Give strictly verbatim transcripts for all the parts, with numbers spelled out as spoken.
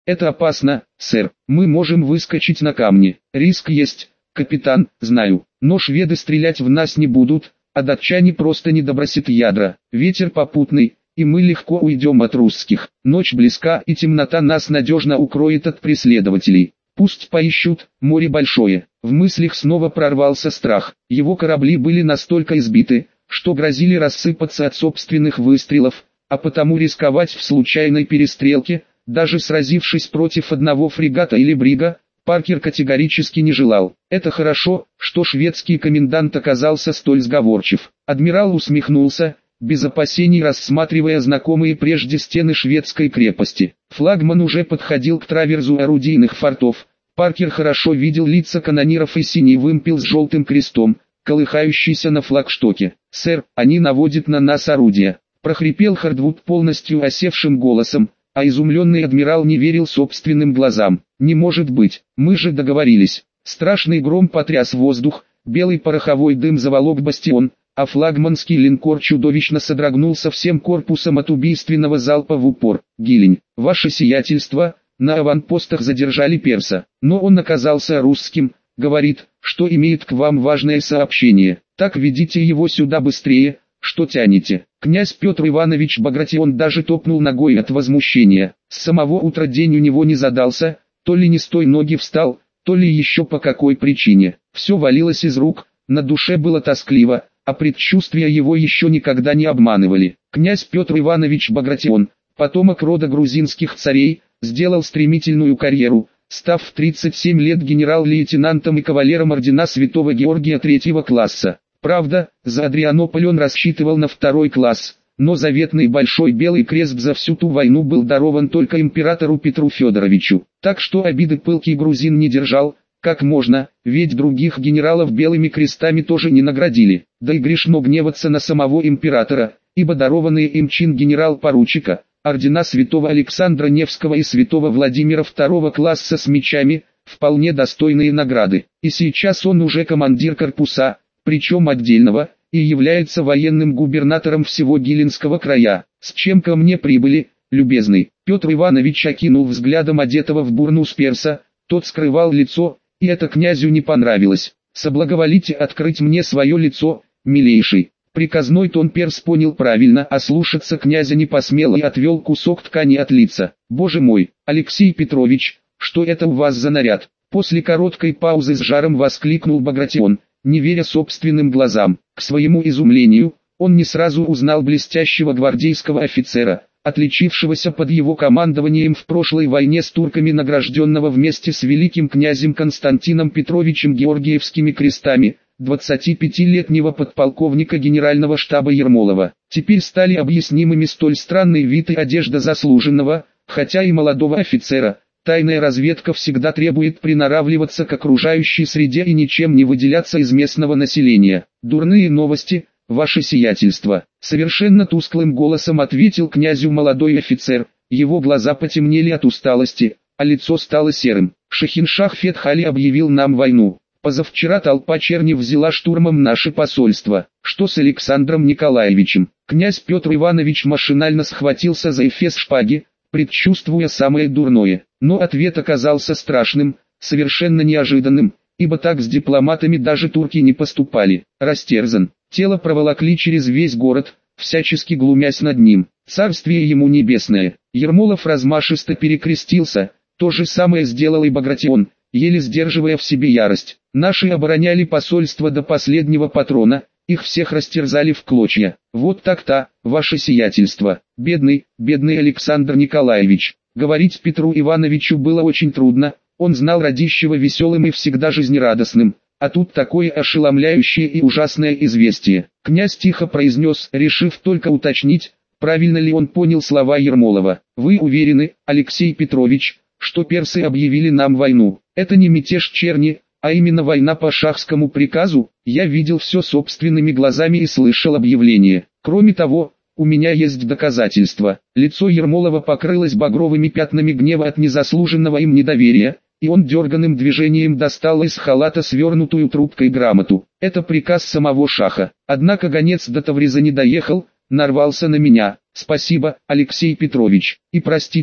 Это опасно, сэр. Мы можем выскочить на камни. Риск есть, капитан, знаю. Но шведы стрелять в нас не будут, а датчане просто не добросят ядра. Ветер попутный, и мы легко уйдем от русских. Ночь близка, и темнота нас надежно укроет от преследователей. Пусть поищут, море большое. В мыслях снова прорвался страх. Его корабли были настолько избиты, что грозили рассыпаться от собственных выстрелов, а потому рисковать в случайной перестрелке, даже сразившись против одного фрегата или брига, Паркер категорически не желал. Это хорошо, что шведский комендант оказался столь сговорчив. Адмирал усмехнулся, без опасений рассматривая знакомые прежде стены шведской крепости. Флагман уже подходил к траверзу орудийных фортов. Паркер хорошо видел лица канониров и синий вымпел с желтым крестом, колыхающийся на флагштоке. «Сэр, они наводят на нас орудия», — прохрипел Хардвуд полностью осевшим голосом, а изумленный адмирал не верил собственным глазам. «Не может быть, мы же договорились». Страшный гром потряс воздух, белый пороховой дым заволок бастион, а флагманский линкор чудовищно содрогнулся всем корпусом от убийственного залпа в упор. «Гилень, ваше сиятельство, на аванпостах задержали перса, но он оказался русским, говорит, что имеет к вам важное сообщение. Так ведите его сюда быстрее, что тянете». Князь Петр Иванович Багратион даже топнул ногой от возмущения. С самого утра день у него не задался, то ли не с той ноги встал, то ли еще по какой причине. Все валилось из рук, на душе было тоскливо, а предчувствия его еще никогда не обманывали. Князь Петр Иванович Багратион, потомок рода грузинских царей, сделал стремительную карьеру, став в тридцать семь лет генерал-лейтенантом и кавалером ордена Святого Георгия третьего класса. Правда, за Адрианополь он рассчитывал на второй класс, но заветный Большой Белый Крест за всю ту войну был дарован только императору Петру Федоровичу. Так что обиды пылкий грузин не держал, как можно, ведь других генералов белыми крестами тоже не наградили. Да и грешно гневаться на самого императора, ибо дарованные им чин генерал-поручика, ордена святого Александра Невского и святого Владимира второго класса с мечами, вполне достойные награды. И сейчас он уже командир корпуса, причем отдельного, и является военным губернатором всего Гилинского края. «С чем ко мне прибыли, любезный?» Петр Иванович окинул взглядом одетого в бурнус перса, тот скрывал лицо, и это князю не понравилось. «Соблаговолите открыть мне свое лицо, милейший». Приказной тон перс понял правильно, а слушаться князя не посмел и отвел кусок ткани от лица. «Боже мой, Алексей Петрович, что это у вас за наряд?» После короткой паузы с жаром воскликнул Багратион, не веря собственным глазам. К своему изумлению, он не сразу узнал блестящего гвардейского офицера, отличившегося под его командованием в прошлой войне с турками, награжденного вместе с великим князем Константином Петровичем Георгиевскими крестами, двадцатипятилетнего подполковника генерального штаба Ермолова. Теперь стали объяснимыми столь странный вид и одежда заслуженного, хотя и молодого офицера. Тайная разведка всегда требует приноравливаться к окружающей среде и ничем не выделяться из местного населения. «Дурные новости, ваше сиятельство», — совершенно тусклым голосом ответил князю молодой офицер. Его глаза потемнели от усталости, а лицо стало серым. «Шахиншах Фетхали объявил нам войну. Позавчера толпа черни взяла штурмом наше посольство. Что с Александром Николаевичем?» Князь Петр Иванович машинально схватился за эфес шпаги, предчувствуя самое дурное. Но ответ оказался страшным, совершенно неожиданным, ибо так с дипломатами даже турки не поступали. «Растерзан». Тело проволокли через весь город, всячески глумясь над ним. Царствие ему небесное. Ермолов размашисто перекрестился, то же самое сделал и Багратион, еле сдерживая в себе ярость. «Наши обороняли посольство до последнего патрона, их всех растерзали в клочья. Вот так-то, ваше сиятельство. Бедный, бедный Александр Николаевич». Говорить Петру Ивановичу было очень трудно, он знал Радищева веселым и всегда жизнерадостным, а тут такое ошеломляющее и ужасное известие. Князь тихо произнес, решив только уточнить, правильно ли он понял слова Ермолова. «Вы уверены, Алексей Петрович, что персы объявили нам войну? Это не мятеж черни, а именно война по шахскому приказу? Я видел все собственными глазами и слышал объявление. Кроме того, у меня есть доказательства». Лицо Ермолова покрылось багровыми пятнами гнева от незаслуженного им недоверия, и он дерганным движением достал из халата свернутую трубкой грамоту. «Это приказ самого шаха. Однако гонец до Тавриза не доехал, нарвался на меня. Спасибо, Алексей Петрович. И простите,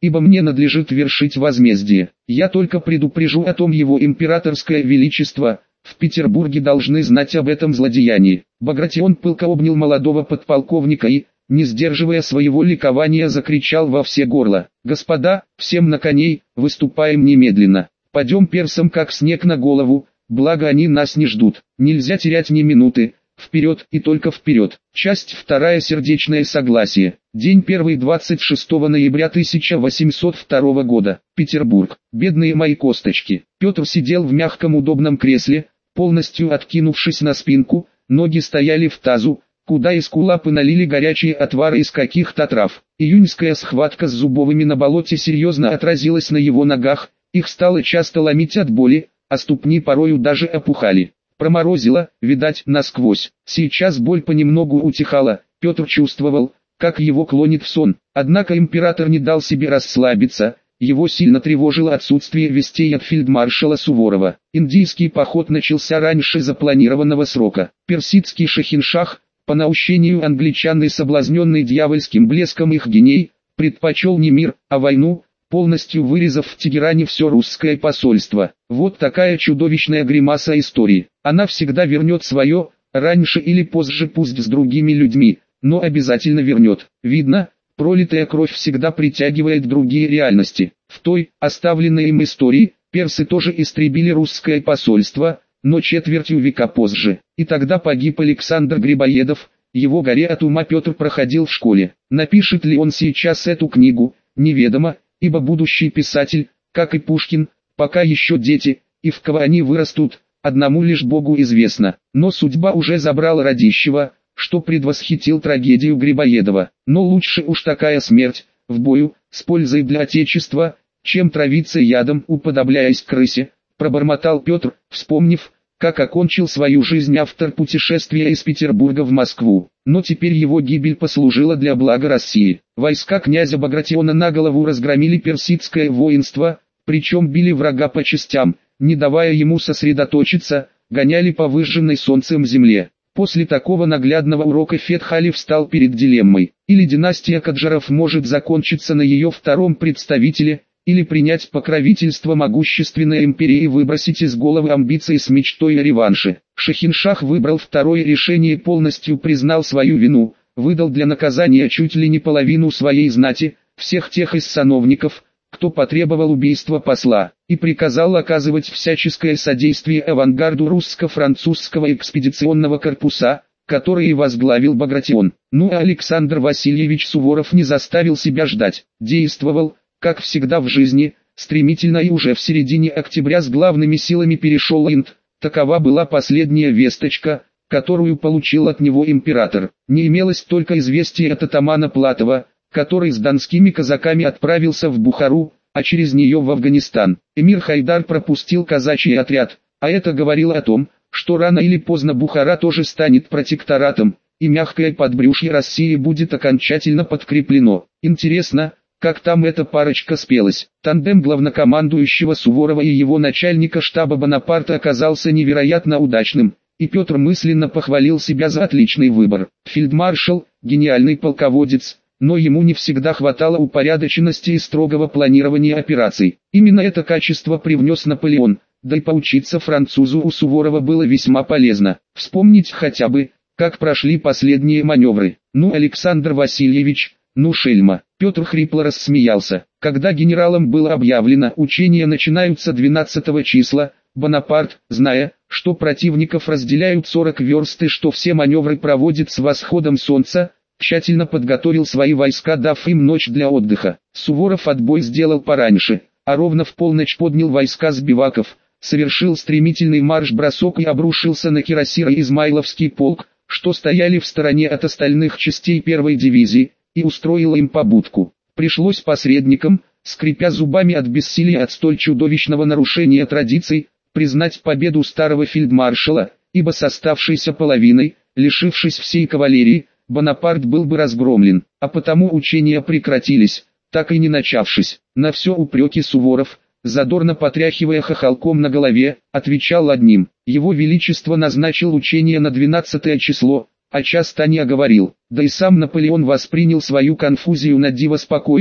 ибо мне надлежит вершить возмездие. Я только предупрежу о том его императорское величество, в Петербурге должны знать об этом злодеянии». Багратион пылко обнял молодого подполковника и, не сдерживая своего ликования, закричал во все горло: «Господа, всем на коней, выступаем немедленно! Падем персам как снег на голову, благо они нас не ждут, нельзя терять ни минуты, вперед и только вперед!» Часть вторая. Сердечное согласие. День первый. двадцать шестого ноября тысяча восемьсот второго года. Петербург. Бедные мои косточки. Петр сидел в мягком удобном кресле, полностью откинувшись на спинку, ноги стояли в тазу, куда эскулапы налили горячие отвары из каких-то трав. Июньская схватка с Зубовыми на болоте серьезно отразилась на его ногах, их стало часто ломить от боли, а ступни порою даже опухали. Проморозило, видать, насквозь. Сейчас боль понемногу утихала, Петр чувствовал, как его клонит в сон. Однако император не дал себе расслабиться, его сильно тревожило отсутствие вестей от фельдмаршала Суворова. Индийский поход начался раньше запланированного срока. Персидский шахиншах, по наущению англичан и соблазненный дьявольским блеском их геней, предпочел не мир, а войну, полностью вырезав в Тегеране все русское посольство. Вот такая чудовищная гримаса истории. Она всегда вернет свое, раньше или позже, пусть с другими людьми, но обязательно вернет. Видно, пролитая кровь всегда притягивает другие реальности. В той, оставленной им истории, персы тоже истребили русское посольство, но четвертью века позже. И тогда погиб Александр Грибоедов, его горе от ума Петр проходил в школе. Напишет ли он сейчас эту книгу, неведомо, ибо будущий писатель, как и Пушкин, пока еще дети, и в кого они вырастут, одному лишь Богу известно. Но судьба уже забрала Радищева, что предвосхитил трагедию Грибоедова. Но лучше уж такая смерть, в бою, с пользой для Отечества, чем травиться ядом, уподобляясь крысе, пробормотал Петр, вспомнив, как окончил свою жизнь автор путешествия из Петербурга в Москву. Но теперь его гибель послужила для блага России. Войска князя Багратиона на голову разгромили персидское воинство, причем били врага по частям, не давая ему сосредоточиться, гоняли по выжженной солнцем земле. После такого наглядного урока Фетхали встал перед дилеммой: или династия Каджаров может закончиться на ее втором представителе, или принять покровительство могущественной империи и выбросить из головы амбиции с мечтой о реванше. Шахиншах выбрал второе решение и полностью признал свою вину, выдал для наказания чуть ли не половину своей знати, всех тех из сановников, кто потребовал убийства посла, и приказал оказывать всяческое содействие авангарду русско-французского экспедиционного корпуса, который и возглавил Багратион. Ну а Александр Васильевич Суворов не заставил себя ждать, действовал, как всегда в жизни, стремительно, и уже в середине октября с главными силами перешел Инд. Такова была последняя весточка, которую получил от него император. Не имелось только известия от атамана Платова, который с донскими казаками отправился в Бухару, а через нее в Афганистан. Эмир Хайдар пропустил казачий отряд, а это говорило о том, что рано или поздно Бухара тоже станет протекторатом, и мягкое подбрюшье России будет окончательно подкреплено. Интересно, как там эта парочка спелась. Тандем главнокомандующего Суворова и его начальника штаба Бонапарта оказался невероятно удачным, и Петр мысленно похвалил себя за отличный выбор. Фельдмаршал – гениальный полководец, но ему не всегда хватало упорядоченности и строгого планирования операций. Именно это качество привнес Наполеон, да и поучиться французу у Суворова было весьма полезно. Вспомнить хотя бы, как прошли последние маневры. Ну, Александр Васильевич, ну шельма. Петр хрипло рассмеялся. Когда генералам было объявлено, учения начинаются двенадцатого числа, Бонапарт, зная, что противников разделяют сорок верст и что все маневры проводят с восходом солнца, тщательно подготовил свои войска, дав им ночь для отдыха. Суворов отбой сделал пораньше, а ровно в полночь поднял войска с биваков, совершил стремительный марш-бросок и обрушился на кирасир и Измайловский полк, что стояли в стороне от остальных частей первой дивизии, и устроил им побудку. Пришлось посредникам, скрипя зубами от бессилия от столь чудовищного нарушения традиций, признать победу старого фельдмаршала, ибо с оставшейся половиной, лишившись всей кавалерии, Бонапарт был бы разгромлен, а потому учения прекратились, так и не начавшись. На все упреки Суворов, задорно потряхивая хохолком на голове, отвечал одним: его величество назначил учение на двенадцатое число, а час-то не оговорил. Да и сам Наполеон воспринял свою конфузию на диво спокойно,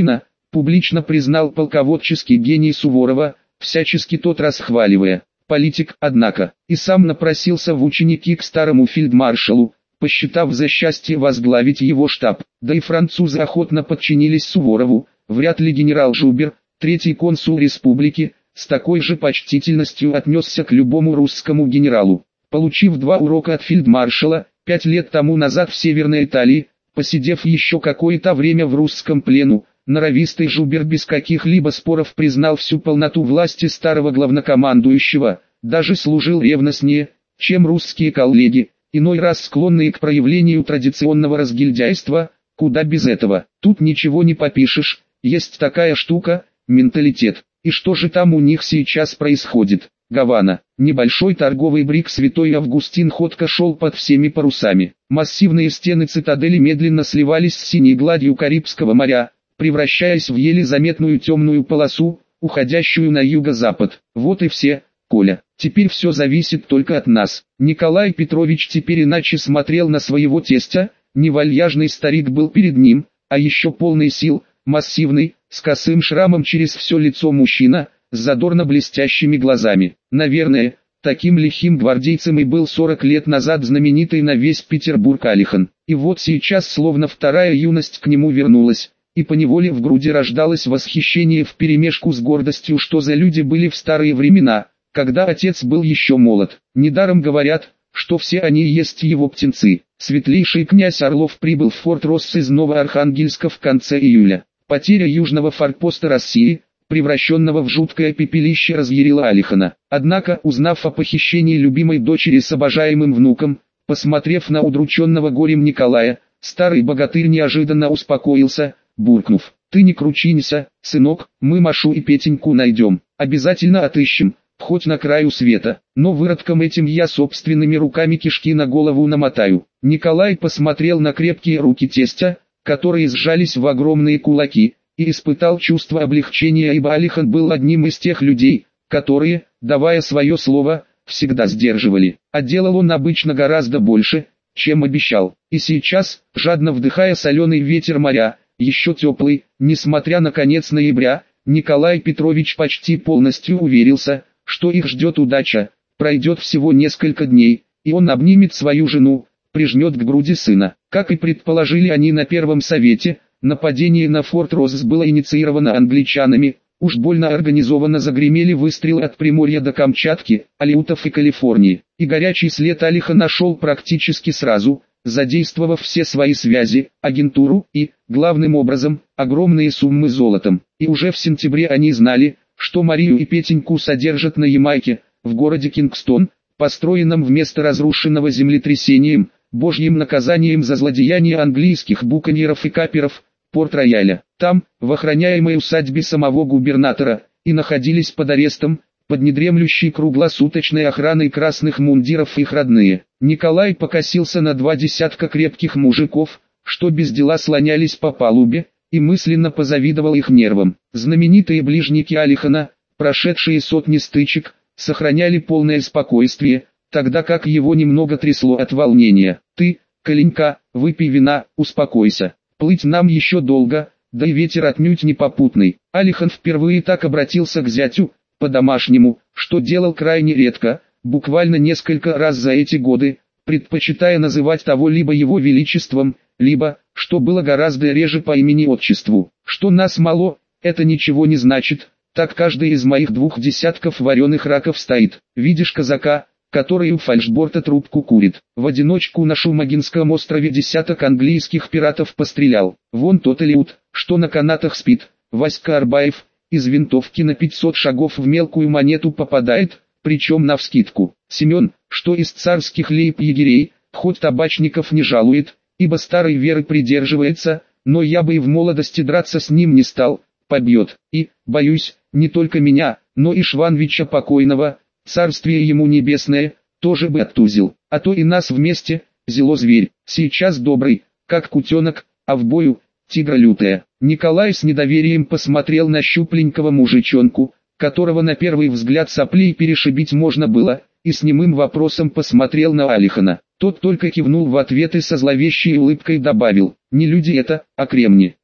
публично признал полководческий гений Суворова, всячески тот расхваливая. Политик, однако, и сам напросился в ученики к старому фельдмаршалу, посчитав за счастье возглавить его штаб. Да и французы охотно подчинились Суворову, вряд ли генерал Жубер, третий консул республики, с такой же почтительностью отнесся к любому русскому генералу. Получив два урока от фельдмаршала, пять лет тому назад в Северной Италии, посидев еще какое-то время в русском плену, норовистый Жубер без каких-либо споров признал всю полноту власти старого главнокомандующего, даже служил ревностнее, чем русские коллеги, иной раз склонные к проявлению традиционного разгильдяйства, куда без этого. Тут ничего не попишешь, есть такая штука, менталитет. И что же там у них сейчас происходит? Гавана. Небольшой торговый брик Святой Августин ходко шел под всеми парусами. Массивные стены цитадели медленно сливались с синей гладью Карибского моря, превращаясь в еле заметную темную полосу, уходящую на юго-запад. Вот и все, Коля. Теперь все зависит только от нас. Николай Петрович теперь иначе смотрел на своего тестя, не вальяжный старик был перед ним, а еще полный сил, массивный, с косым шрамом через все лицо мужчина, с задорно блестящими глазами. Наверное, таким лихим гвардейцем и был сорок лет назад знаменитый на весь Петербург Алихан. И вот сейчас словно вторая юность к нему вернулась, и поневоле в груди рождалось восхищение вперемешку с гордостью, что за люди были в старые времена, когда отец был еще молод. Недаром говорят, что все они есть его птенцы. Светлейший князь Орлов прибыл в форт Росс из Новоархангельска в конце июля. Потеря южного форпоста России, превращенного в жуткое пепелище, разъярила Алихана. Однако, узнав о похищении любимой дочери с обожаемым внуком, посмотрев на удрученного горем Николая, старый богатырь неожиданно успокоился, буркнув: «Ты не кручинься, сынок, мы Машу и Петеньку найдем, обязательно отыщем, хоть на краю света, но выродкам этим я собственными руками кишки на голову намотаю». Николай посмотрел на крепкие руки тестя, которые сжались в огромные кулаки, и испытал чувство облегчения, ибо Алихан был одним из тех людей, которые, давая свое слово, всегда сдерживали. А делал он обычно гораздо больше, чем обещал. И сейчас, жадно вдыхая соленый ветер моря, еще теплый, несмотря на конец ноября, Николай Петрович почти полностью уверился, что их ждет удача. Пройдет всего несколько дней, и он обнимет свою жену, прижмет к груди сына. Как и предположили они на первом совете, нападение на форт Росс было инициировано англичанами, уж больно организованно загремели выстрелы от Приморья до Камчатки, Алеутов и Калифорнии, и горячий след Алиха нашел практически сразу, задействовав все свои связи, агентуру и, главным образом, огромные суммы золотом. И уже в сентябре они знали, что Марию и Петеньку содержат на Ямайке, в городе Кингстон, построенном вместо разрушенного землетрясением, божьим наказанием за злодеяния английских буконьеров и каперов, Порт-Рояля. Там, в охраняемой усадьбе самого губернатора, и находились под арестом, под недремлющей круглосуточной охраной красных мундиров их родные. Николай покосился на два десятка крепких мужиков, что без дела слонялись по палубе, и мысленно позавидовал их нервам. Знаменитые ближники Алихана, прошедшие сотни стычек, сохраняли полное спокойствие, тогда как его немного трясло от волнения. «Ты, Коленька, выпей вина, успокойся. Плыть нам еще долго, да и ветер отнюдь не попутный». Алихан впервые так обратился к зятю, по-домашнему, что делал крайне редко, буквально несколько раз за эти годы, предпочитая называть того либо его величеством, либо, что было гораздо реже, по имени-отчеству. «Что нас мало, это ничего не значит, так каждый из моих двух десятков вареных раков стоит. Видишь казака, который у фальшборта трубку курит? В одиночку на Шумагинском острове десяток английских пиратов пострелял. Вон тот Элиут, что на канатах спит, Васька Арбаев, из винтовки на пятьсот шагов в мелкую монету попадает, причем навскидку. Семен, что из царских лейб-егерей, хоть табачников не жалует, ибо старой веры придерживается, но я бы и в молодости драться с ним не стал, побьет. И, боюсь, не только меня, но и Шванвича покойного, царствие ему небесное, тоже бы оттузил. А то и нас вместе, зело зверь, сейчас добрый, как кутенок, а в бою, тигра лютая». Николай с недоверием посмотрел на щупленького мужичонку, которого на первый взгляд соплей перешибить можно было, и с немым вопросом посмотрел на Алихана. Тот только кивнул в ответ и со зловещей улыбкой добавил: «Не люди это, а кремни».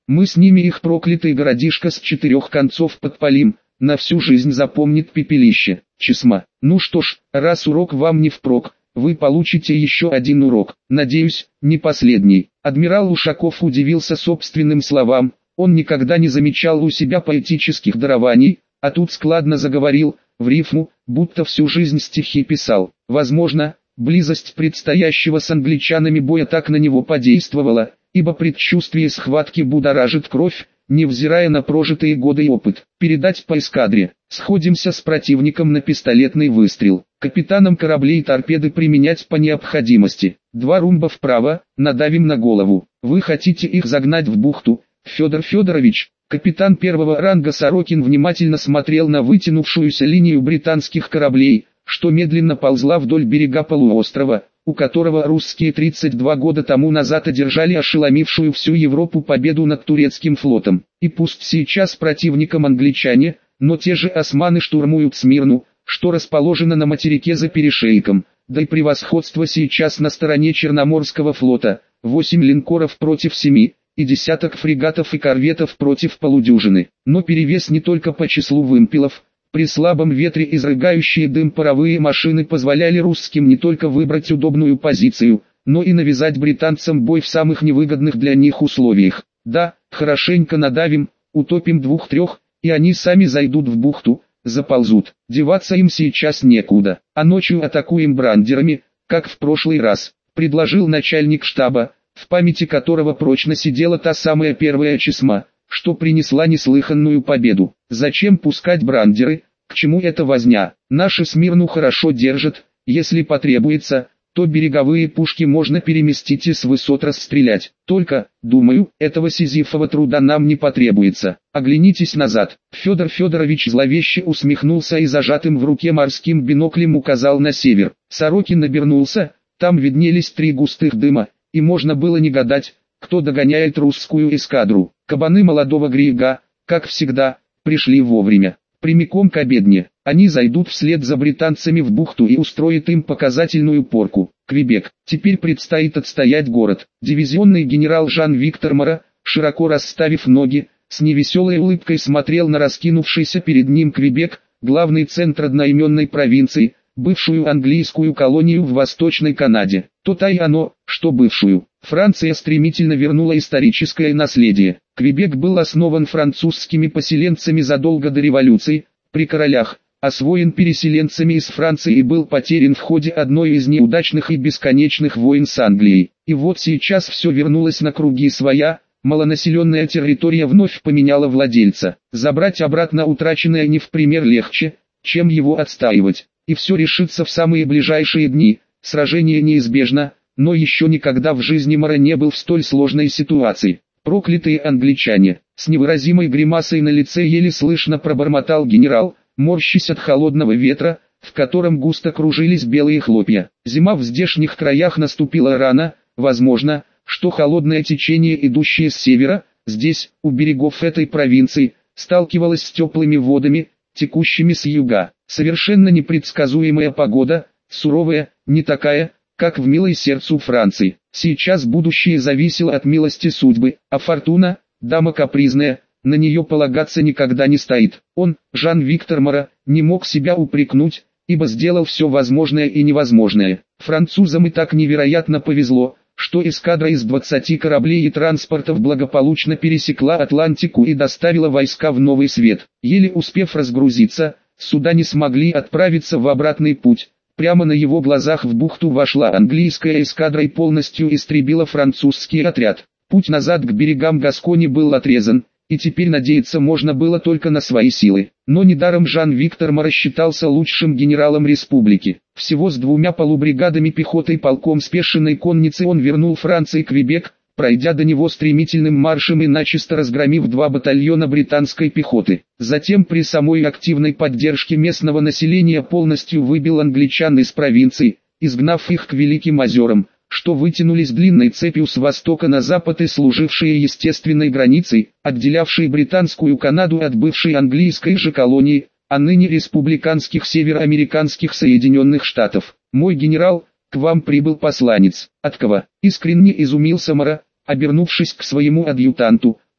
Мы с ними их проклятый городишко с четырех концов подпалим, на всю жизнь запомнит пепелище. Чесма. Ну что ж, раз урок вам не впрок, вы получите еще один урок, надеюсь, не последний. Адмирал Ушаков удивился собственным словам, он никогда не замечал у себя поэтических дарований, а тут складно заговорил, в рифму, будто всю жизнь стихи писал. Возможно, близость предстоящего с англичанами боя так на него подействовала, ибо предчувствие схватки будоражит кровь, невзирая на прожитые годы и опыт. Передать по эскадре. Сходимся с противником на пистолетный выстрел. Капитанам кораблей торпеды применять по необходимости. Два румба вправо, надавим на голову. Вы хотите их загнать в бухту, Федор Федорович? Капитан первого ранга Сорокин внимательно смотрел на вытянувшуюся линию британских кораблей, что медленно ползла вдоль берега полуострова, у которого русские тридцать два года тому назад одержали ошеломившую всю Европу победу над турецким флотом. И пусть сейчас противником англичане, но те же османы штурмуют Смирну, что расположено на материке за перешейком, да и превосходство сейчас на стороне Черноморского флота, восемь линкоров против семи, и десяток фрегатов и корветов против полудюжины. Но перевес не только по числу вымпелов. При слабом ветре изрыгающие дым паровые машины позволяли русским не только выбрать удобную позицию, но и навязать британцам бой в самых невыгодных для них условиях. Да, хорошенько надавим, утопим двух-трех, и они сами зайдут в бухту, заползут. Деваться им сейчас некуда, а ночью атакуем брандерами, как в прошлый раз, предложил начальник штаба, в памяти которого прочно сидела та самая первая Чесма, что принесла неслыханную победу. Зачем пускать брандеры, к чему эта возня? Наши Смирну хорошо держат, если потребуется, то береговые пушки можно переместить и с высот расстрелять. Только, думаю, этого сизифова труда нам не потребуется. Оглянитесь назад. Федор Федорович зловеще усмехнулся и зажатым в руке морским биноклем указал на север. Сорокин обернулся, там виднелись три густых дыма, и можно было не гадать, кто догоняет русскую эскадру. Кабаны молодого Грига, как всегда, пришли вовремя. Прямиком к обедне. Они зайдут вслед за британцами в бухту и устроят им показательную порку. Квебек. Теперь предстоит отстоять город. Дивизионный генерал Жан-Виктор Моро, широко расставив ноги, с невеселой улыбкой смотрел на раскинувшийся перед ним Квебек, главный центр одноименной провинции, бывшую английскую колонию в Восточной Канаде. То-то и оно, что бывшую. Франция стремительно вернула историческое наследие. Квебек был основан французскими поселенцами задолго до революции, при королях, освоен переселенцами из Франции и был потерян в ходе одной из неудачных и бесконечных войн с Англией. И вот сейчас все вернулось на круги своя, малонаселенная территория вновь поменяла владельца. Забрать обратно утраченное не в пример легче, чем его отстаивать. И все решится в самые ближайшие дни. Сражение неизбежно, но еще никогда в жизни Моро не был в столь сложной ситуации. Проклятые англичане, с невыразимой гримасой на лице еле слышно пробормотал генерал, морщась от холодного ветра, в котором густо кружились белые хлопья. Зима в здешних краях наступила рано, возможно, что холодное течение, идущее с севера, здесь, у берегов этой провинции, сталкивалось с теплыми водами, текущими с юга. Совершенно непредсказуемая погода, суровая, не такая, как в милой сердцу Франции. Сейчас будущее зависело от милости судьбы, а Фортуна, дама капризная, на нее полагаться никогда не стоит. Он, Жан-Виктор Моро, не мог себя упрекнуть, ибо сделал все возможное и невозможное. Французам и так невероятно повезло, что эскадра из двадцати кораблей и транспортов благополучно пересекла Атлантику и доставила войска в Новый Свет. Еле успев разгрузиться, суда не смогли отправиться в обратный путь. Прямо на его глазах в бухту вошла английская эскадра и полностью истребила французский отряд. Путь назад к берегам Гаскони был отрезан, и теперь надеяться можно было только на свои силы. Но недаром Жан-Виктор Моро считался лучшим генералом республики. Всего с двумя полубригадами пехоты и полком спешенной конницы он вернул Франции Квебек, пройдя до него стремительным маршем и начисто разгромив два батальона британской пехоты. Затем при самой активной поддержке местного населения полностью выбил англичан из провинции, изгнав их к Великим озерам, что вытянулись длинной цепью с востока на запад и служившие естественной границей, отделявшей британскую Канаду от бывшей английской же колонии, а ныне республиканских североамериканских Соединенных Штатов. «Мой генерал, к вам прибыл посланец». «От кого?» — искренне изумился Моро, обернувшись к своему адъютанту,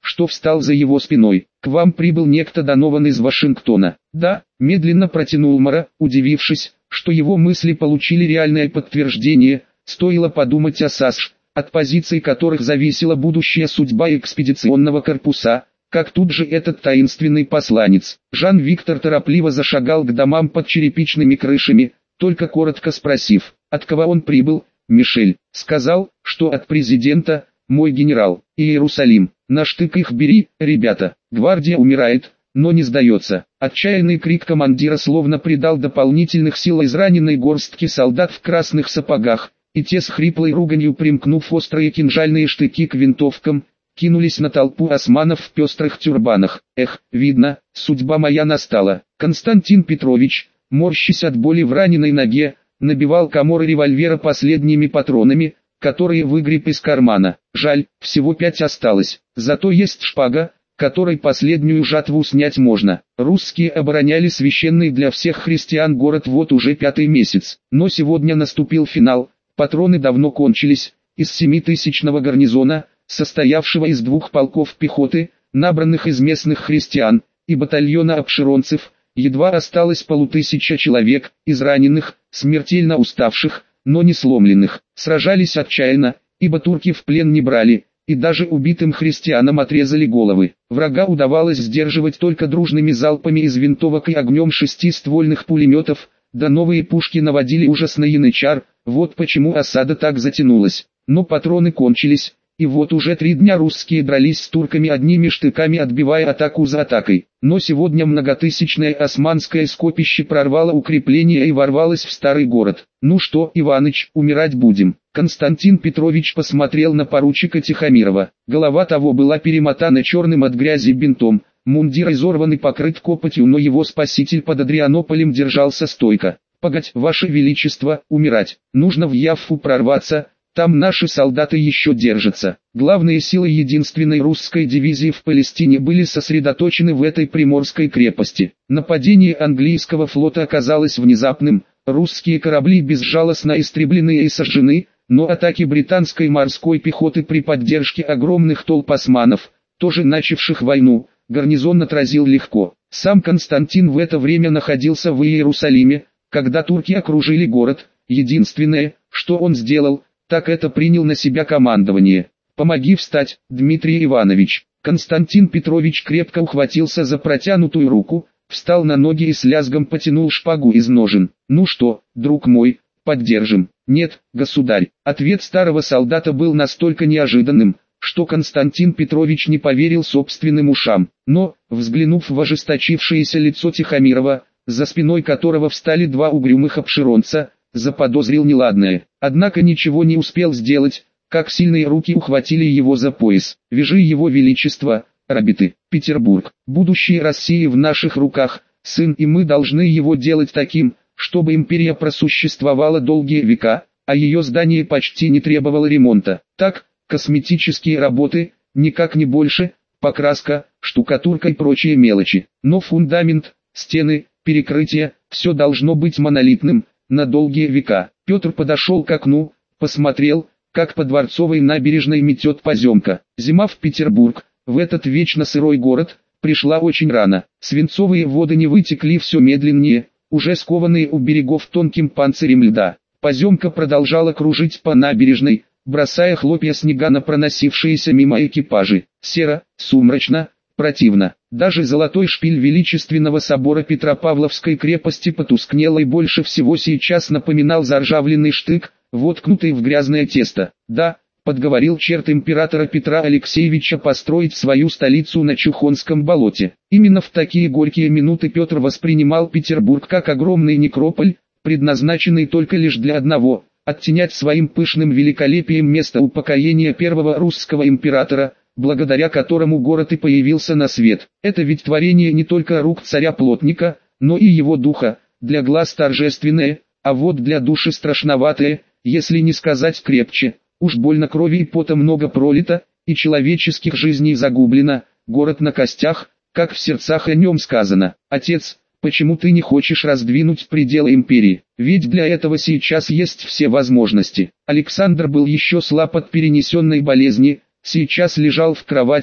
что встал за его спиной. «К вам прибыл некто Донован из Вашингтона». «Да», медленно протянул Мора, удивившись, что его мысли получили реальное подтверждение. Стоило подумать о САСШ, от позиций которых зависела будущая судьба экспедиционного корпуса, как тут же этот таинственный посланец. Жан-Виктор торопливо зашагал к домам под черепичными крышами, только коротко спросив, от кого он прибыл. Мишель сказал, что от президента, мой генерал, Иерусалим. На штык их бери, ребята. Гвардия умирает, но не сдается. Отчаянный крик командира словно придал дополнительных сил израненной горстки солдат в красных сапогах, и те с хриплой руганью, примкнув острые кинжальные штыки к винтовкам, кинулись на толпу османов в пестрых тюрбанах. Эх, видно, судьба моя настала. Константин Петрович, морщась от боли в раненой ноге, набивал коморы револьвера последними патронами, которые выгреб из кармана. Жаль, всего пять осталось, зато есть шпага, которой последнюю жатву снять можно. Русские обороняли священный для всех христиан город вот уже пятый месяц, но сегодня наступил финал. Патроны давно кончились. Из семитысячного гарнизона, состоявшего из двух полков пехоты, набранных из местных христиан, и батальона обширонцев, едва осталось полутысяча человек, из раненых, смертельно уставших, но не сломленных. Сражались отчаянно, ибо турки в плен не брали, и даже убитым христианам отрезали головы. Врага удавалось сдерживать только дружными залпами из винтовок и огнем шестиствольных пулеметов, да новые пушки наводили ужас на янычар. Вот почему осада так затянулась. Но патроны кончились, и вот уже три дня русские дрались с турками одними штыками, отбивая атаку за атакой. Но сегодня многотысячное османское скопище прорвало укрепление и ворвалось в старый город. «Ну что, Иваныч, умирать будем?» Константин Петрович посмотрел на поручика Тихомирова. Голова того была перемотана черным от грязи бинтом, мундир изорван и покрыт копотью, но его спаситель под Адрианополем держался стойко. «Погодь, ваше величество, умирать, нужно в Яффу прорваться, там наши солдаты еще держатся». Главные силы единственной русской дивизии в Палестине были сосредоточены в этой приморской крепости. Нападение английского флота оказалось внезапным, русские корабли безжалостно истреблены и сожжены, но атаки британской морской пехоты при поддержке огромных толп османов, тоже начавших войну, гарнизон отразил легко. Сам Константин в это время находился в Иерусалиме. Когда турки окружили город, единственное, что он сделал, так это принял на себя командование. «Помоги встать, Дмитрий Иванович». Константин Петрович крепко ухватился за протянутую руку, встал на ноги и с лязгом потянул шпагу из ножен. «Ну что, друг мой, поддержим?» «Нет, государь». Ответ старого солдата был настолько неожиданным, что Константин Петрович не поверил собственным ушам. Но, взглянув в ожесточившееся лицо Тихомирова, за спиной которого встали два угрюмых обширонца, заподозрил неладное. Однако ничего не успел сделать, как сильные руки ухватили его за пояс. «Вяжи его величество, рабиты, Петербург. Будущее России в наших руках, сын, и мы должны его делать таким, чтобы империя просуществовала долгие века, а ее здание почти не требовало ремонта. Так, косметические работы, никак не больше, покраска, штукатурка и прочие мелочи. Но фундамент, стены, перекрытие, все должно быть монолитным, на долгие века». Петр подошел к окну, посмотрел, как по Дворцовой набережной метет поземка. Зима в Петербург, в этот вечно сырой город, пришла очень рано. Свинцовые воды не вытекли все медленнее, уже скованные у берегов тонким панцирем льда. Поземка продолжала кружить по набережной, бросая хлопья снега на проносившиеся мимо экипажи. Серо, сумрачно, противно. Даже золотой шпиль величественного собора Петропавловской крепости потускнел и больше всего сейчас напоминал заржавленный штык, воткнутый в грязное тесто. Да, подговорил черт императора Петра Алексеевича построить свою столицу на Чухонском болоте. Именно в такие горькие минуты Петр воспринимал Петербург как огромный некрополь, предназначенный только лишь для одного – оттенять своим пышным великолепием место упокоения первого русского императора, благодаря которому город и появился на свет. Это ведь творение не только рук царя-плотника, но и его духа, для глаз торжественное, а вот для души страшноватое, если не сказать крепче. Уж больно крови и пота много пролито, и человеческих жизней загублено, город на костях, как в сердцах о нем сказано. Отец, почему ты не хочешь раздвинуть пределы империи? Ведь для этого сейчас есть все возможности. Александр был еще слаб от перенесенной болезни, сейчас лежал в кровати,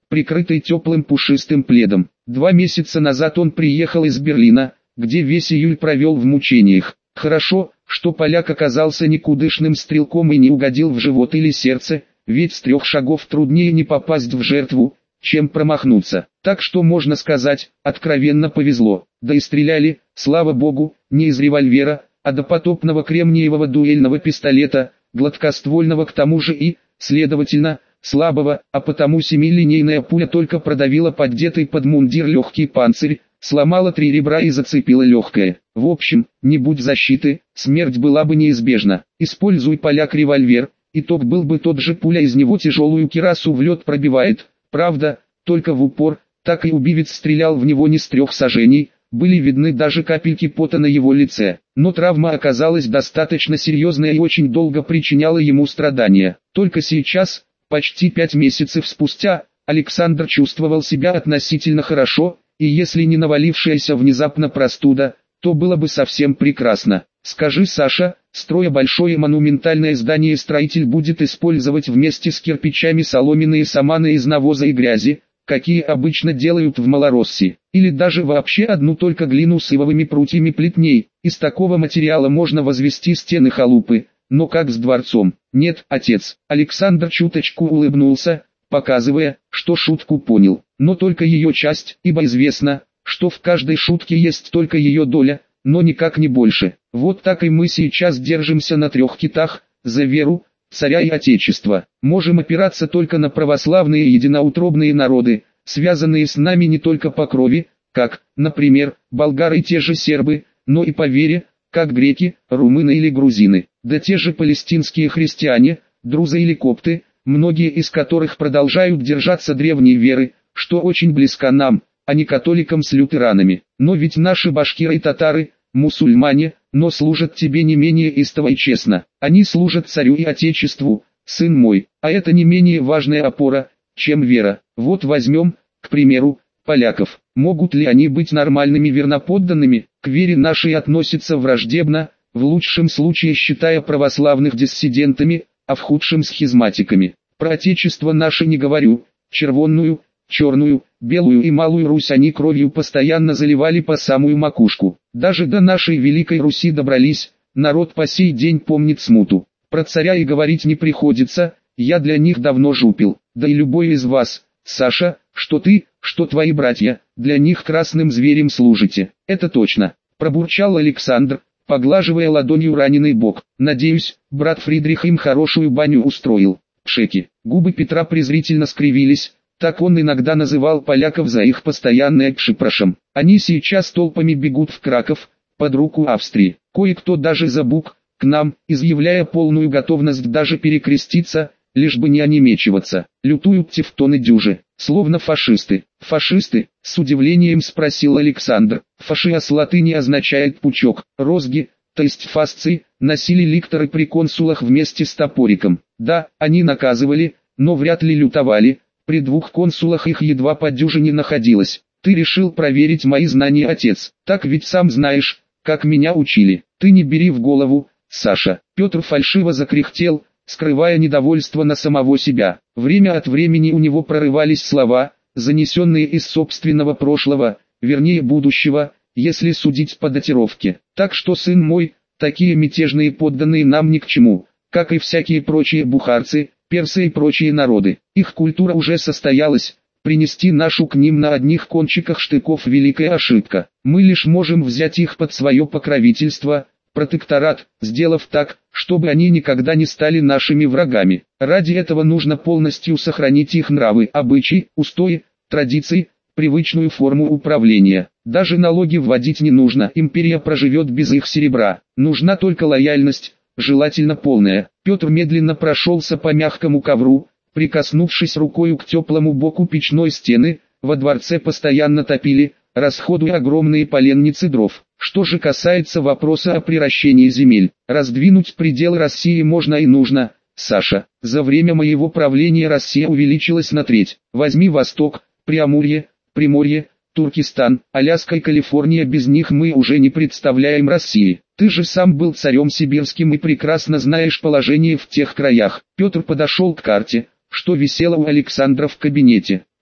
прикрытой теплым пушистым пледом. Два месяца назад он приехал из Берлина, где весь июль провел в мучениях. Хорошо, что поляк оказался никудышным стрелком и не угодил в живот или сердце, ведь с трех шагов труднее не попасть в жертву, чем промахнуться. Так что можно сказать, откровенно повезло. Да и стреляли, слава богу, не из револьвера, а допотопного кремниевого дуэльного пистолета, гладкоствольного к тому же и, следовательно, слабого, а потому семилинейная пуля только продавила поддетый под мундир легкий панцирь, сломала три ребра и зацепила легкое. В общем, не будь защиты, смерть была бы неизбежна. Используй, поляк, револьвер, итог был бы тот же, пуля из него тяжелую кирасу в лед пробивает, правда, только в упор, так и убивец стрелял в него не с трех сажений, были видны даже капельки пота на его лице. Но травма оказалась достаточно серьезная и очень долго причиняла ему страдания. Только сейчас, почти пять месяцев спустя, Александр чувствовал себя относительно хорошо, и если не навалившаяся внезапно простуда, то было бы совсем прекрасно. Скажи, Саша, строя большое монументальное здание, строитель будет использовать вместе с кирпичами соломенные саманы из навоза и грязи, какие обычно делают в Малороссе, или даже вообще одну только глину с ивовыми прутьями плетней. Из такого материала можно возвести стены халупы, но как с дворцом? Нет, отец. Александр чуточку улыбнулся, показывая, что шутку понял, но только ее часть, ибо известно, что в каждой шутке есть только ее доля, но никак не больше. Вот так и мы сейчас держимся на трех китах: за веру, царя и отечество. Можем опираться только на православные единоутробные народы, связанные с нами не только по крови, как, например, болгары и те же сербы, но и по вере, как греки, румыны или грузины, да те же палестинские христиане, друзы или копты, многие из которых продолжают держаться древней веры, что очень близко нам, а не католикам с лютеранами. Но ведь наши башкиры и татары, мусульмане, но служат тебе не менее истово и честно. Они служат царю и отечеству, сын мой, а это не менее важная опора, чем вера. Вот возьмем, к примеру, поляков. Могут ли они быть нормальными верноподданными? К вере нашей относятся враждебно, в лучшем случае считая православных диссидентами, а в худшем схизматиками. Про отечество наше не говорю, червонную, черную, белую и малую Русь они кровью постоянно заливали по самую макушку. Даже до нашей Великой Руси добрались, народ по сей день помнит смуту. Про царя и говорить не приходится, я для них давно жупил. Да и любой из вас, Саша, что ты, что твои братья, для них красным зверем служите. Это точно, пробурчал Александр, поглаживая ладонью раненый бок. Надеюсь, брат Фридрих им хорошую баню устроил. Пшеки. Губы Петра презрительно скривились. Так он иногда называл поляков за их постоянное пшипрошем. Они сейчас толпами бегут в Краков, под руку Австрии. Кое-кто даже за бук, к нам, изъявляя полную готовность даже перекреститься, лишь бы не онемечиваться. Лютуют тевтоны дюжи, словно фашисты. Фашисты? С удивлением спросил Александр. Фашиа с латыни означает пучок. Розги, то есть фасции, носили ликторы при консулах вместе с топориком. Да, они наказывали, но вряд ли лютовали. При двух консулах их едва по дюжине находилось. Ты решил проверить мои знания, отец. Так ведь сам знаешь, как меня учили. Ты не бери в голову, Саша. Петр фальшиво закряхтел, скрывая недовольство на самого себя. Время от времени у него прорывались слова, занесенные из собственного прошлого, вернее будущего, если судить по датировке. Так что, сын мой, такие мятежные подданные нам ни к чему, как и всякие прочие бухарцы, персы и прочие народы. Их культура уже состоялась, принести нашу к ним на одних кончиках штыков великая ошибка. Мы лишь можем взять их под свое покровительство, протекторат, сделав так, чтобы они никогда не стали нашими врагами. Ради этого нужно полностью сохранить их нравы, обычаи, устои, традиции, привычную форму управления. Даже налоги вводить не нужно, империя проживет без их серебра. Нужна только лояльность, желательно полная. Петр медленно прошелся по мягкому ковру, прикоснувшись рукою к теплому боку печной стены. Во дворце постоянно топили, расходуя огромные поленницы дров. Что же касается вопроса о приращении земель, раздвинуть пределы России можно и нужно, Саша. За время моего правления Россия увеличилась на треть. Возьми Восток, Преамурье, Приморье, Туркестан, Аляска и Калифорния, без них мы уже не представляем России. Ты же сам был царем сибирским и прекрасно знаешь положение в тех краях. Петр подошел к карте, что висела у Александра в кабинете.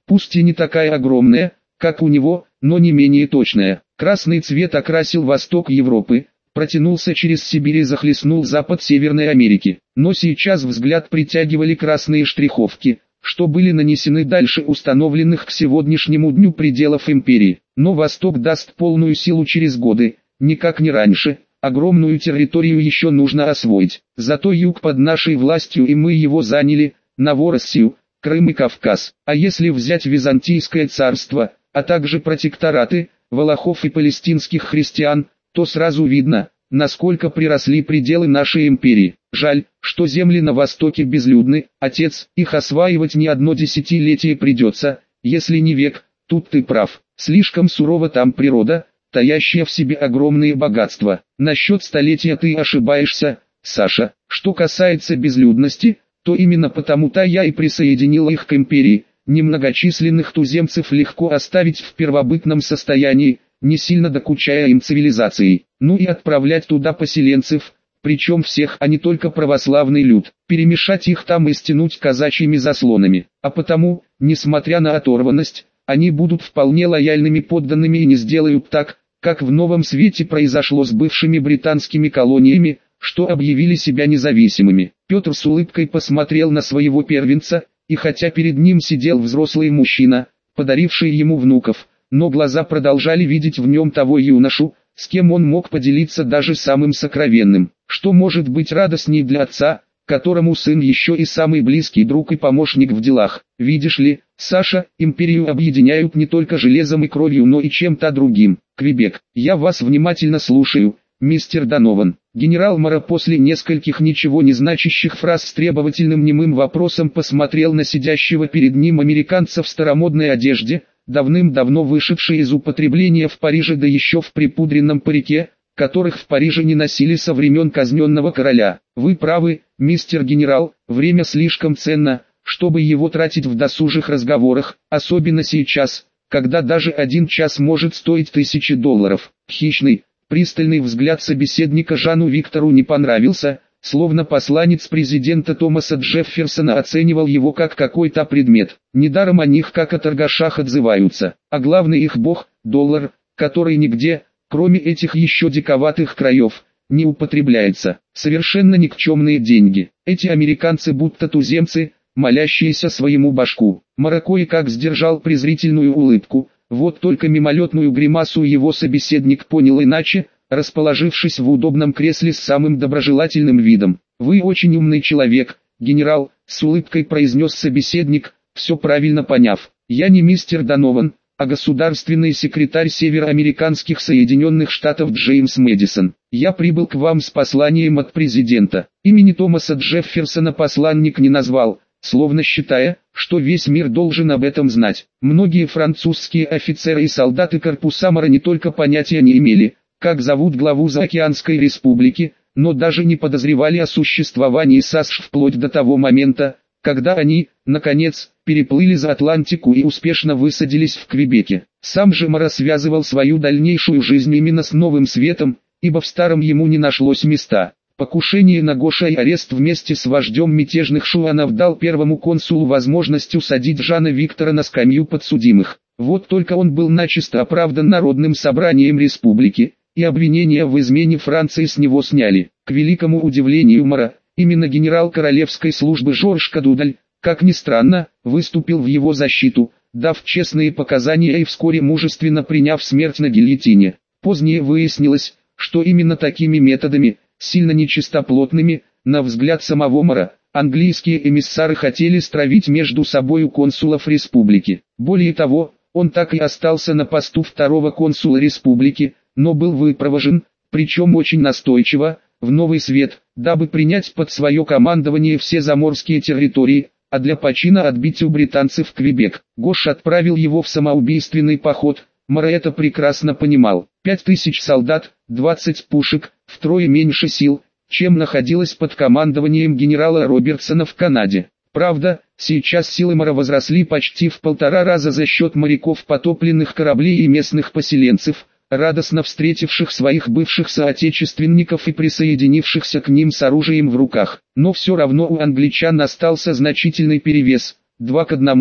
пусть и не такая огромная, как у него, но не менее точная. Красный цвет окрасил восток Европы, протянулся через Сибирь и захлестнул запад Северной Америки. Но сейчас взгляд притягивали красные штриховки, что были нанесены дальше установленных к сегодняшнему дню пределов империи. Но Восток даст полную силу через годы, никак не раньше. Огромную территорию еще нужно освоить. Зато юг под нашей властью, и мы его заняли, Новороссию, Крым и Кавказ. А если взять Византийское царство, а также протектораты, волохов и палестинских христиан, то сразу видно, насколько приросли пределы нашей империи. Жаль, что земли на востоке безлюдны, отец, их осваивать не одно десятилетие придется, если не век. Тут ты прав, слишком сурова там природа, таящая в себе огромные богатства. Насчет столетия ты ошибаешься, Саша. Что касается безлюдности, то именно потому-то я и присоединил их к империи. Немногочисленных туземцев легко оставить в первобытном состоянии, не сильно докучая им цивилизацией. Ну и отправлять туда поселенцев, причем всех, а не только православный люд. Перемешать их там и стянуть казачьими заслонами. А потому, несмотря на оторванность, они будут вполне лояльными подданными и не сделают так, как в Новом Свете произошло с бывшими британскими колониями, что объявили себя независимыми. Петр с улыбкой посмотрел на своего первенца, и хотя перед ним сидел взрослый мужчина, подаривший ему внуков, но глаза продолжали видеть в нем того юношу, с кем он мог поделиться даже самым сокровенным. Что может быть радостней для отца, которому сын еще и самый близкий друг и помощник в делах. Видишь ли, Саша, империю объединяют не только железом и кровью, но и чем-то другим. Квебек, я вас внимательно слушаю, мистер Донован. Генерал Мора после нескольких ничего не значащих фраз с требовательным немым вопросом посмотрел на сидящего перед ним американца в старомодной одежде, давным-давно вышедшей из употребления в Париже, да еще в припудренном парике, которых в Париже не носили со времен казненного короля. Вы правы, мистер генерал, время слишком ценно, чтобы его тратить в досужих разговорах, особенно сейчас, когда даже один час может стоить тысячи долларов. Хищный, пристальный взгляд собеседника Жану Виктору не понравился, словно посланец президента Томаса Джефферсона оценивал его как какой-то предмет. Недаром о них как о торгашах отзываются, а главный их бог – доллар, который нигде, кроме этих еще диковатых краев, не употребляется. Совершенно никчемные деньги. Эти американцы будто туземцы, молящиеся своему башку. Мора кое-как сдержал презрительную улыбку, вот только мимолетную гримасу его собеседник понял иначе, расположившись в удобном кресле с самым доброжелательным видом. «Вы очень умный человек, генерал», — с улыбкой произнес собеседник, все правильно поняв. «Я не мистер Донован, а государственный секретарь североамериканских Соединенных Штатов Джеймс Мэдисон. Я прибыл к вам с посланием от президента». Имени Томаса Джефферсона посланник не назвал, словно считая, что весь мир должен об этом знать. Многие французские офицеры и солдаты корпуса Мора не только понятия не имели, как зовут главу Заокеанской республики, но даже не подозревали о существовании САСШ вплоть до того момента, когда они, наконец, переплыли за Атлантику и успешно высадились в Квебеке. Сам же Мора связывал свою дальнейшую жизнь именно с Новым Светом, ибо в старом ему не нашлось места. Покушение на Гоша и арест вместе с вождем мятежных шуанов дал первому консулу возможность усадить Жана Виктора на скамью подсудимых. Вот только он был начисто оправдан Народным собранием республики, и обвинения в измене Франции с него сняли. К великому удивлению Мора, именно генерал королевской службы Жорж Кадудаль, как ни странно, выступил в его защиту, дав честные показания и вскоре мужественно приняв смерть на гильотине. Позднее выяснилось, что именно такими методами, сильно нечистоплотными, на взгляд самого Мора, английские эмиссары хотели стравить между собою консулов республики. Более того, он так и остался на посту второго консула республики, но был выпровожен, причем очень настойчиво, в Новый Свет, дабы принять под свое командование все заморские территории, а для почина отбить у британцев Квебек. Гош отправил его в самоубийственный поход. Мора это прекрасно понимал. Пять тысяч солдат, двадцать пушек, втрое меньше сил, чем находилось под командованием генерала Робертсона в Канаде. Правда, сейчас силы Мора возросли почти в полтора раза за счет моряков потопленных кораблей и местных поселенцев, радостно встретивших своих бывших соотечественников и присоединившихся к ним с оружием в руках. Но все равно у англичан остался значительный перевес, два к одному,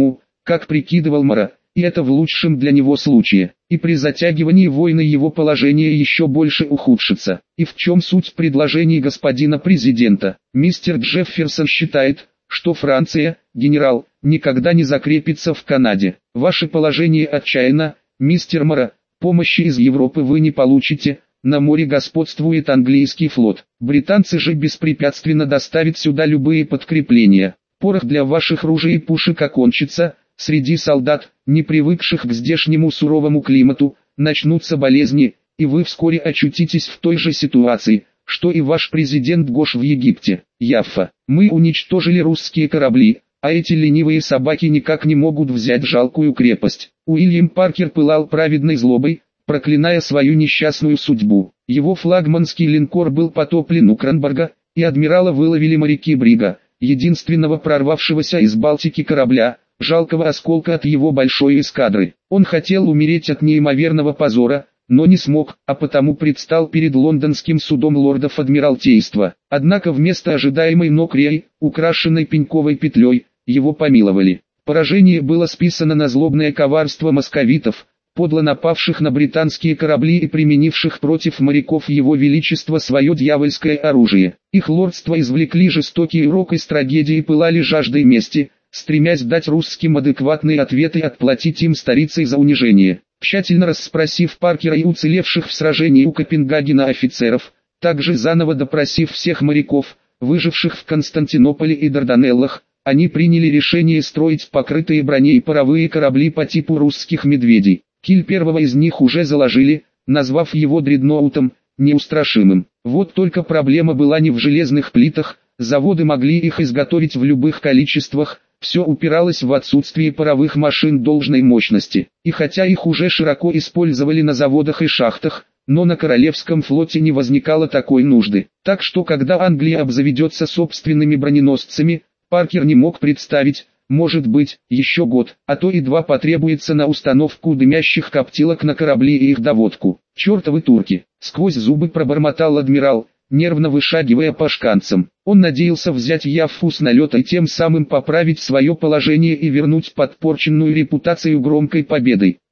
как прикидывал Мора, и это в лучшем для него случае. И при затягивании войны его положение еще больше ухудшится. И в чем суть предложений господина президента? Мистер Джефферсон считает, что Франция, генерал, никогда не закрепится в Канаде. Ваше положение отчаянно, мистер Мора, помощи из Европы вы не получите, на море господствует английский флот. Британцы же беспрепятственно доставят сюда любые подкрепления. Порох для ваших ружей и пушек окончится, среди солдат, не привыкших к здешнему суровому климату, начнутся болезни, и вы вскоре очутитесь в той же ситуации, что и ваш президент Гош в Египте. Яффа. Мы уничтожили русские корабли, а эти ленивые собаки никак не могут взять жалкую крепость. Уильям Паркер пылал праведной злобой, проклиная свою несчастную судьбу. Его флагманский линкор был потоплен у Кронборга, и адмирала выловили моряки Брига, единственного прорвавшегося из Балтики корабля, жалкого осколка от его большой эскадры. Он хотел умереть от неимоверного позора, но не смог, а потому предстал перед лондонским судом лордов Адмиралтейства. Однако вместо ожидаемой нокрии, украшенной пеньковой петлей, его помиловали. Поражение было списано на злобное коварство московитов, подло напавших на британские корабли и применивших против моряков его величества свое дьявольское оружие. Их лордство извлекли жестокий урок из трагедии и пылали жаждой мести, стремясь дать русским адекватный ответ и отплатить им старицей за унижение. Тщательно расспросив Паркера и уцелевших в сражении у Копенгагена офицеров, также заново допросив всех моряков, выживших в Константинополе и Дарданеллах, они приняли решение строить покрытые броней паровые корабли по типу русских медведей. Киль первого из них уже заложили, назвав его дредноутом, неустрашимым. Вот только проблема была не в железных плитах, заводы могли их изготовить в любых количествах, все упиралось в отсутствие паровых машин должной мощности. И хотя их уже широко использовали на заводах и шахтах, но на Королевском флоте не возникало такой нужды. Так что когда Англия обзаведется собственными броненосцами, Паркер не мог представить, может быть, еще год, а то и два потребуется на установку дымящих коптилок на корабли и их доводку. Чертовы турки! Сквозь зубы пробормотал адмирал, нервно вышагивая по шканцам. Он надеялся взять Яффу с налета и тем самым поправить свое положение и вернуть подпорченную репутацию громкой победой.